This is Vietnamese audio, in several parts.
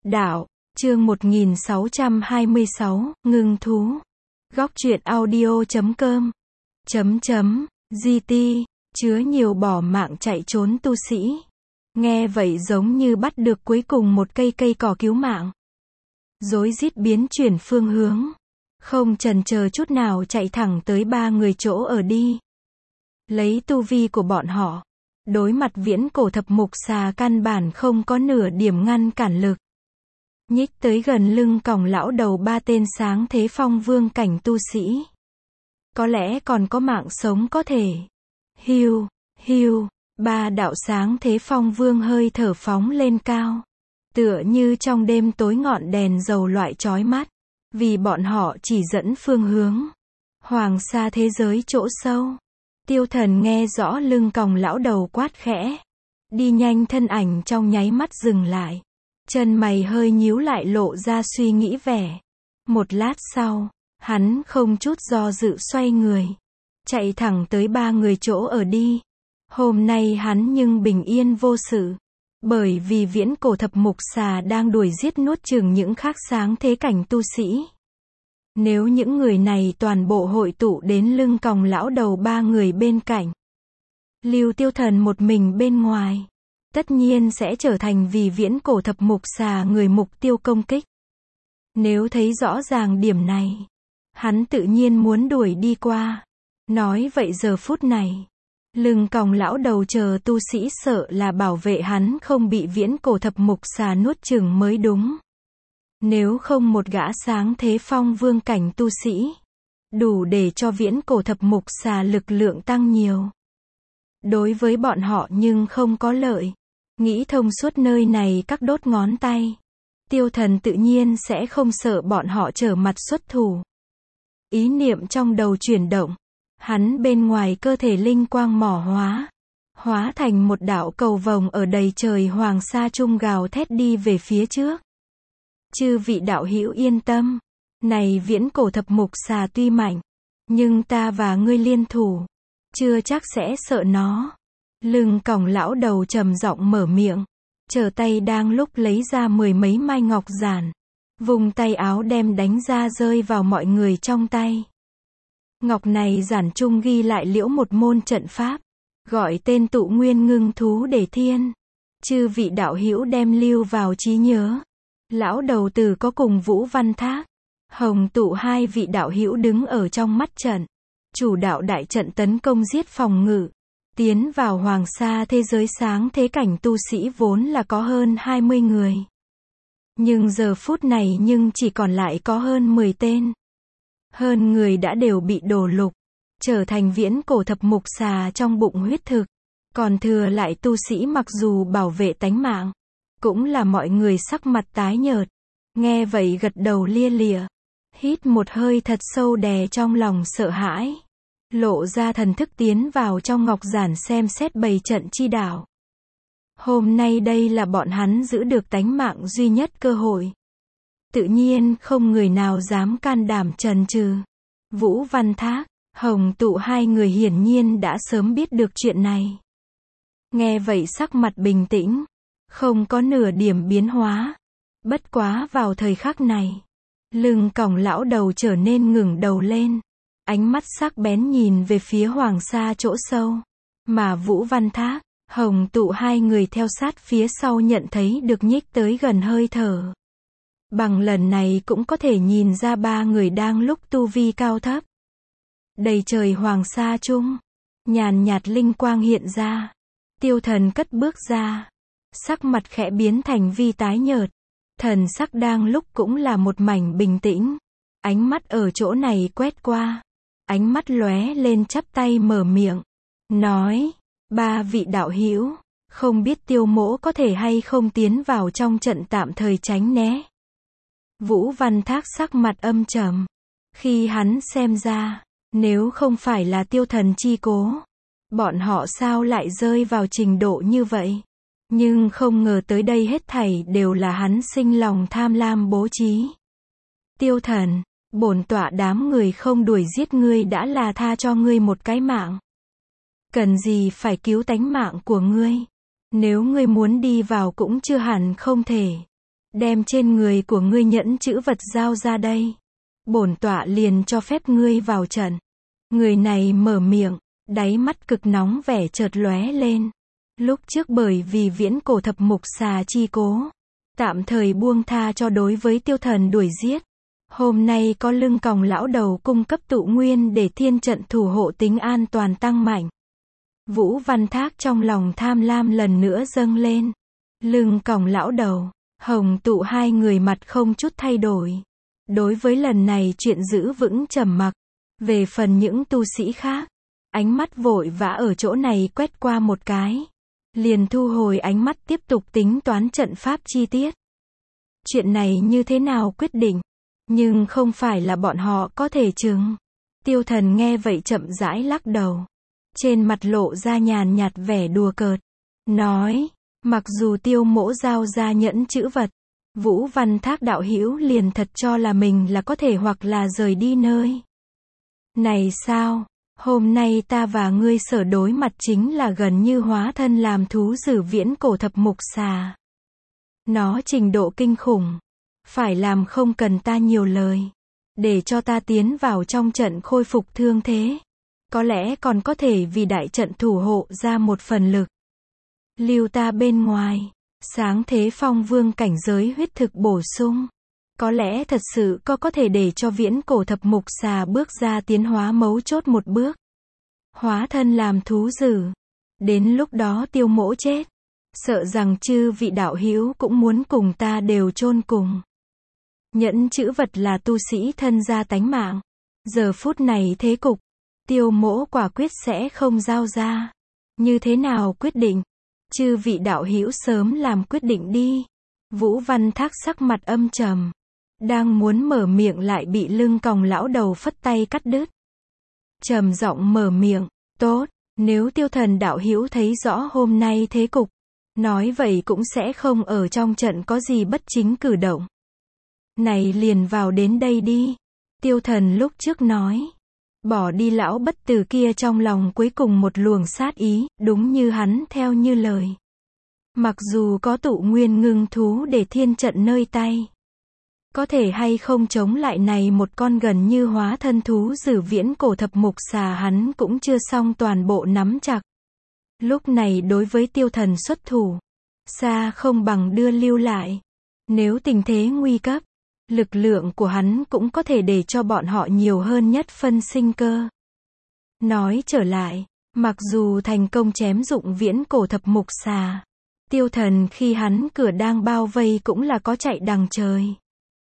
Đạo, chương 1626, ngưng thú. Góc truyện audio.com. GT, chứa nhiều bỏ mạng chạy trốn tu sĩ. Nghe vậy giống như bắt được cuối cùng một cây cỏ cứu mạng. Rối rít biến chuyển phương hướng. Không chần chờ chút nào chạy thẳng tới ba người chỗ ở đi. Lấy tu vi của bọn họ, đối mặt viễn cổ thập mục xà căn bản không có nửa điểm ngăn cản lực. Nhích tới gần lưng còng lão đầu ba tên sáng thế phong vương cảnh tu sĩ. Có lẽ còn có mạng sống có thể. Hiu, hiu, ba đạo sáng thế phong vương hơi thở phóng lên cao. Tựa như trong đêm tối ngọn đèn dầu loại chói mắt. Vì bọn họ chỉ dẫn phương hướng. Hoàng sa thế giới chỗ sâu. Tiêu Thần nghe rõ lưng còng lão đầu quát khẽ. Đi nhanh thân ảnh trong nháy mắt dừng lại. Chân mày hơi nhíu lại lộ ra suy nghĩ vẻ. Một lát sau, hắn không chút do dự xoay người. Chạy thẳng tới ba người chỗ ở đi. Hôm nay hắn nhưng bình yên vô sự. Bởi vì viễn cổ thập mục xà đang đuổi giết nuốt chửng những khác sáng thế cảnh tu sĩ. Nếu những người này toàn bộ hội tụ đến lưng còng lão đầu ba người bên cạnh. Lưu Tiêu Thần một mình bên ngoài. Tất nhiên sẽ trở thành vì viễn cổ thập mục xà người mục tiêu công kích. Nếu thấy rõ ràng điểm này, hắn tự nhiên muốn đuổi đi qua. Nói vậy giờ phút này, lưng còng lão đầu chờ tu sĩ sợ là bảo vệ hắn không bị viễn cổ thập mục xà nuốt chửng mới đúng. Nếu không một gã sáng thế phong vương cảnh tu sĩ, đủ để cho viễn cổ thập mục xà lực lượng tăng nhiều. Đối với bọn họ nhưng không có lợi. Nghĩ thông suốt nơi này các đốt ngón tay. Tiêu Thần tự nhiên sẽ không sợ bọn họ trở mặt xuất thủ. Ý niệm trong đầu chuyển động. Hắn bên ngoài cơ thể linh quang mỏ hóa thành một đạo cầu vồng ở đầy trời hoàng sa trung gào thét đi về phía trước. Chư vị đạo hữu yên tâm. Này viễn cổ thập mục xà tuy mạnh, nhưng ta và ngươi liên thủ, chưa chắc sẽ sợ nó. Lưng còng lão đầu trầm giọng mở miệng. Chờ tay đang lúc lấy ra mười mấy mai ngọc giản. Vùng tay áo đem đánh ra rơi vào mọi người trong tay. Ngọc này giản trung ghi lại liễu một môn trận pháp. Gọi tên tụ nguyên ngưng thú để thiên. Chư vị đạo hữu đem lưu vào trí nhớ. Lão đầu tử có cùng Vũ Văn Thác, Hồng Tụ hai vị đạo hữu đứng ở trong mắt trận. Chủ đạo đại trận tấn công giết phòng ngự. Tiến vào hoàng sa thế giới sáng thế cảnh tu sĩ vốn là có hơn 20 người. Nhưng giờ phút này chỉ còn lại có hơn 10 tên. Hơn người đã đều bị đổ lục. Trở thành viễn cổ thập mục xà trong bụng huyết thực. Còn thừa lại tu sĩ mặc dù bảo vệ tánh mạng. Cũng là mọi người sắc mặt tái nhợt. Nghe vậy gật đầu lia lịa. Hít một hơi thật sâu đè trong lòng sợ hãi. Lộ ra thần thức tiến vào trong ngọc giản xem xét bày trận chi đạo. Hôm nay đây là bọn hắn giữ được tánh mạng duy nhất cơ hội. Tự nhiên không người nào dám can đảm chần chừ. Vũ Văn Thác, Hồng Tụ hai người hiển nhiên đã sớm biết được chuyện này. Nghe vậy sắc mặt bình tĩnh, không có nửa điểm biến hóa. Bất quá vào thời khắc này, lưng còng lão đầu trở nên ngẩng đầu lên. Ánh mắt sắc bén nhìn về phía hoàng sa chỗ sâu. Mà Vũ Văn Thác, Hồng Tụ hai người theo sát phía sau nhận thấy được nhích tới gần hơi thở. Bằng lần này cũng có thể nhìn ra ba người đang lúc tu vi cao thấp. Đầy trời hoàng sa trung, nhàn nhạt linh quang hiện ra. Tiêu Thần cất bước ra. Sắc mặt khẽ biến thành vi tái nhợt. Thần sắc đang lúc cũng là một mảnh bình tĩnh. Ánh mắt ở chỗ này quét qua. Ánh mắt lóe lên chắp tay mở miệng. Nói, ba vị đạo hữu, không biết Tiêu mỗ có thể hay không tiến vào trong trận tạm thời tránh né. Vũ Văn Thác sắc mặt âm trầm. Khi hắn xem ra, nếu không phải là Tiêu Thần chi cố, bọn họ sao lại rơi vào trình độ như vậy. Nhưng không ngờ tới đây hết thảy đều là hắn sinh lòng tham lam bố trí. Tiêu Thần, bổn tọa đám người không đuổi giết ngươi đã là tha cho ngươi một cái mạng. Cần gì phải cứu tánh mạng của ngươi. Nếu ngươi muốn đi vào cũng chưa hẳn không thể. đem trên người của ngươi nhẫn chữ vật giao ra đây. Bổn tọa liền cho phép ngươi vào trận. Người này mở miệng, đáy mắt cực nóng vẻ chợt lóe lên. Lúc trước bởi vì viễn cổ thập mục xà chi cố, tạm thời buông tha cho đối với tiêu thần đuổi giết. Hôm nay có lưng còng lão đầu cung cấp tụ nguyên để thiên trận thủ hộ tính an toàn tăng mạnh. Vũ Văn Thác trong lòng tham lam lần nữa dâng lên. Lưng còng lão đầu, Hồng Tụ hai người mặt không chút thay đổi. Đối với lần này chuyện giữ vững trầm mặc. Về phần những tu sĩ khác, ánh mắt vội vã ở chỗ này quét qua một cái. Liền thu hồi ánh mắt tiếp tục tính toán trận pháp chi tiết. Chuyện này như thế nào quyết định, nhưng không phải là bọn họ có thể chứng. Tiêu thần nghe vậy chậm rãi lắc đầu. Trên mặt lộ ra nhàn nhạt vẻ đùa cợt. Nói, mặc dù Tiêu Mỗ giao ra nhẫn chữ vật, Vũ Văn Thác đạo hữu liền thật cho là mình là có thể hoặc là rời đi nơi này sao? Hôm nay ta và ngươi sở đối mặt chính là gần như hóa thân làm thú dữ viễn cổ thập mục xà. Nó trình độ kinh khủng. Phải làm không cần ta nhiều lời. Để cho ta tiến vào trong trận khôi phục thương thế. Có lẽ còn có thể vì đại trận thủ hộ ra một phần lực. Lưu ta bên ngoài. Sáng thế phong vương cảnh giới huyết thực bổ sung. Có lẽ thật sự có thể để cho viễn cổ thập mục xà bước ra tiến hóa mấu chốt một bước. Hóa thân làm thú dữ. Đến lúc đó Tiêu Mỗ chết. Sợ rằng chư vị đạo hữu cũng muốn cùng ta đều chôn cùng. Nhẫn chữ vật là tu sĩ thân gia tánh mạng. Giờ phút này thế cục, Tiêu Mỗ quả quyết sẽ không giao ra. Như thế nào quyết định? Chư vị đạo hữu sớm làm quyết định đi. Vũ Văn Thác sắc mặt âm trầm. Đang muốn mở miệng lại bị lưng còng lão đầu phất tay cắt đứt. Trầm giọng mở miệng, tốt, nếu Tiêu thần đạo hữu thấy rõ hôm nay thế cục, nói vậy cũng sẽ không ở trong trận có gì bất chính cử động. Này liền vào đến đây đi. Tiêu thần lúc trước nói. Bỏ đi lão bất tử kia trong lòng cuối cùng một luồng sát ý, đúng như hắn theo như lời. Mặc dù có tụ nguyên ngưng thú để thiên trận nơi tay. Có thể hay không chống lại này một con gần như hóa thân thú dữ viễn cổ thập mục xà hắn cũng chưa xong toàn bộ nắm chặt. Lúc này đối với tiêu thần xuất thủ, xa không bằng đưa lưu lại. Nếu tình thế nguy cấp, lực lượng của hắn cũng có thể để cho bọn họ nhiều hơn nhất phân sinh cơ. Nói trở lại, mặc dù thành công chém dụng viễn cổ thập mục xà, tiêu thần khi hắn cửa đang bao vây cũng là có chạy đằng trời.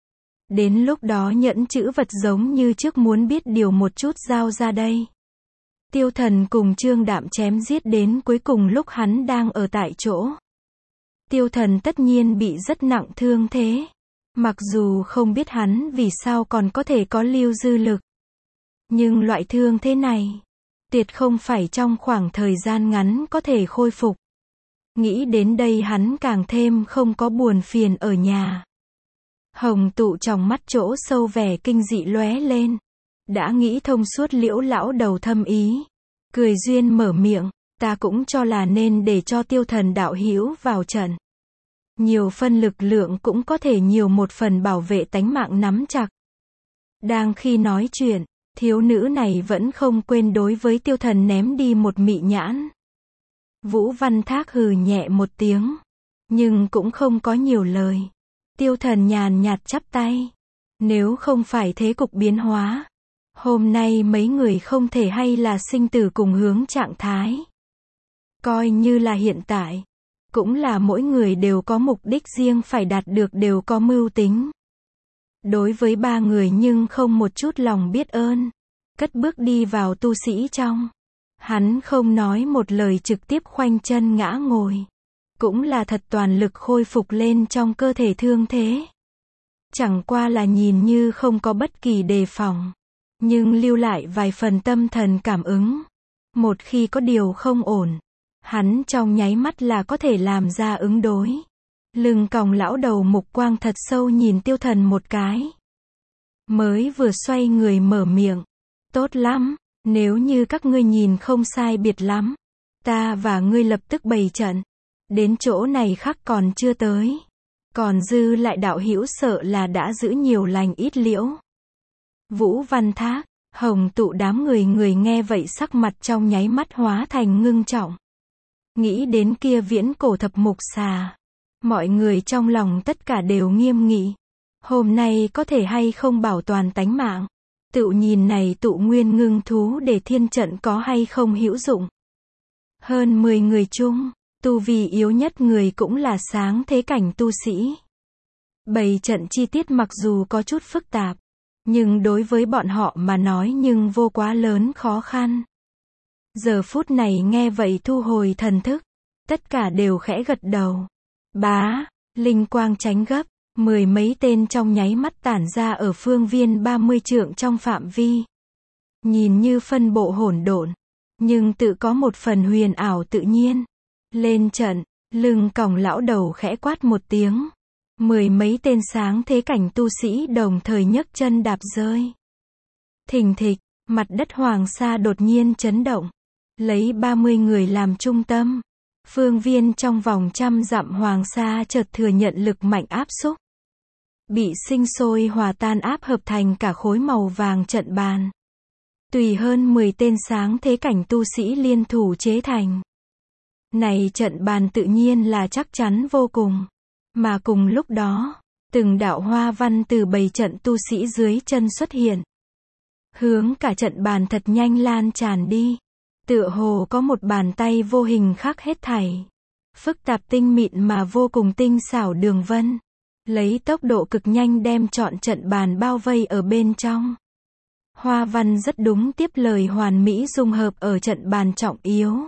Đến lúc đó nhẫn chữ vật giống như trước muốn biết điều một chút giao ra đây. Tiêu thần cùng Trương Đạm chém giết đến cuối cùng lúc hắn đang ở tại chỗ. Tiêu thần tất nhiên bị rất nặng thương thế. Mặc dù không biết hắn vì sao còn có thể có lưu dư lực. Nhưng loại thương thế này, tuyệt không phải trong khoảng thời gian ngắn có thể khôi phục. Nghĩ đến đây hắn càng thêm không có buồn phiền ở nhà. Hồng Tụ trong mắt chỗ sâu vẻ kinh dị lóe lên. Đã nghĩ thông suốt Liễu lão đầu thâm ý. Cười duyên mở miệng, ta cũng cho là nên để cho tiêu thần đạo hữu vào trận. Nhiều phân lực lượng cũng có thể nhiều một phần bảo vệ tánh mạng nắm chặt. Đang khi nói chuyện, thiếu nữ này vẫn không quên đối với tiêu thần ném đi một mị nhãn. Vũ Văn Thác hừ nhẹ một tiếng, nhưng cũng không có nhiều lời. Tiêu thần nhàn nhạt chắp tay. Nếu không phải thế cục biến hóa, hôm nay mấy người không thể hay là sinh tử cùng hướng trạng thái. Coi như là hiện tại, cũng là mỗi người đều có mục đích riêng phải đạt được đều có mưu tính. Đối với ba người nhưng không một chút lòng biết ơn. Cất bước đi vào tu sĩ trong. Hắn không nói một lời trực tiếp khoanh chân ngã ngồi. Cũng là thật toàn lực khôi phục lên trong cơ thể thương thế. Chẳng qua là nhìn như không có bất kỳ đề phòng. Nhưng lưu lại vài phần tâm thần cảm ứng. Một khi có điều không ổn, hắn trong nháy mắt là có thể làm ra ứng đối. Lưng còng lão đầu mục quang thật sâu nhìn tiêu thần một cái. Mới vừa xoay người mở miệng. Tốt lắm, nếu như các ngươi nhìn không sai biệt lắm, ta và ngươi lập tức bày trận. Đến chỗ này khắc còn chưa tới. Còn dư lại đạo hữu sợ là đã giữ nhiều lành ít liễu. Vũ Văn Thác, Hồng Tụ đám người nghe vậy sắc mặt trong nháy mắt hóa thành ngưng trọng. Nghĩ đến kia viễn cổ thập mục xà. Mọi người trong lòng tất cả đều nghiêm nghị. Hôm nay có thể hay không bảo toàn tánh mạng. Tự nhìn này tụ nguyên ngưng thú để thiên trận có hay không hữu dụng. Hơn 10 người chung, tu vi yếu nhất người cũng là sáng thế cảnh tu sĩ. Bày trận chi tiết mặc dù có chút phức tạp, nhưng đối với bọn họ mà nói nhưng vô quá lớn khó khăn. Giờ phút này nghe vậy thu hồi thần thức, tất cả đều khẽ gật đầu. Bá, linh quang chánh gấp, 10 mấy tên trong nháy mắt tản ra ở phương viên 30 trượng trong phạm vi. Nhìn như phân bộ hỗn độn, nhưng tự có một phần huyền ảo tự nhiên. Lên trận, Lưng Còng lão đầu khẽ quát một tiếng. 10 mấy tên sáng thế cảnh tu sĩ đồng thời nhấc chân đạp rơi. Thình thịch, mặt đất Hoàng Sa đột nhiên chấn động. Lấy 30 người làm trung tâm. Phương viên trong vòng 100 dặm Hoàng Sa chợt thừa nhận lực mạnh áp xúc. Bị sinh sôi hòa tan áp hợp thành cả khối màu vàng trận bàn. Tùy hơn 10 tên sáng thế cảnh tu sĩ liên thủ chế thành. Này trận bàn tự nhiên là chắc chắn vô cùng. Mà cùng lúc đó, từng đạo hoa văn từ bầy trận tu sĩ dưới chân xuất hiện. Hướng cả trận bàn thật nhanh lan tràn đi. Tựa hồ có một bàn tay vô hình khắc hết thảy. Phức tạp tinh mịn mà vô cùng tinh xảo đường vân. Lấy tốc độ cực nhanh đem trọn trận bàn bao vây ở bên trong. Hoa văn rất đúng tiếp lời hoàn mỹ dung hợp ở trận bàn trọng yếu.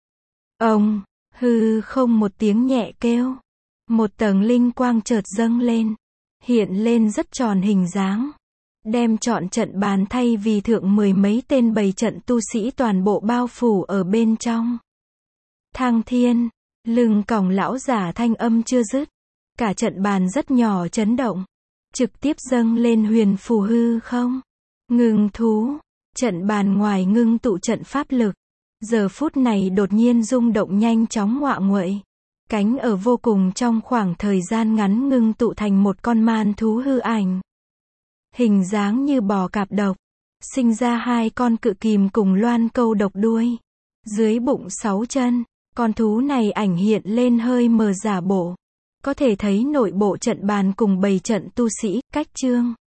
Ông, hư không một tiếng nhẹ kêu. Một tầng linh quang chợt dâng lên. Hiện lên rất tròn hình dáng. Đem trọn trận bàn thay vì thượng 10 mấy tên bầy trận tu sĩ toàn bộ bao phủ ở bên trong. Thăng thiên, Lưng Còng lão giả thanh âm chưa dứt. Cả trận bàn rất nhỏ chấn động. Trực tiếp dâng lên huyền phù hư không. Ngưng thú, trận bàn ngoài ngưng tụ trận pháp lực. Giờ phút này đột nhiên rung động nhanh chóng ngoạ nguậy. Cánh ở vô cùng trong khoảng thời gian ngắn ngưng tụ thành một con man thú hư ảnh. Hình dáng như bò cạp độc. Sinh ra 2 con cự kìm cùng loan câu độc đuôi. Dưới bụng 6 chân, con thú này ảnh hiện lên hơi mờ giả bộ. Có thể thấy nội bộ trận bàn cùng bầy trận tu sĩ, cách chương.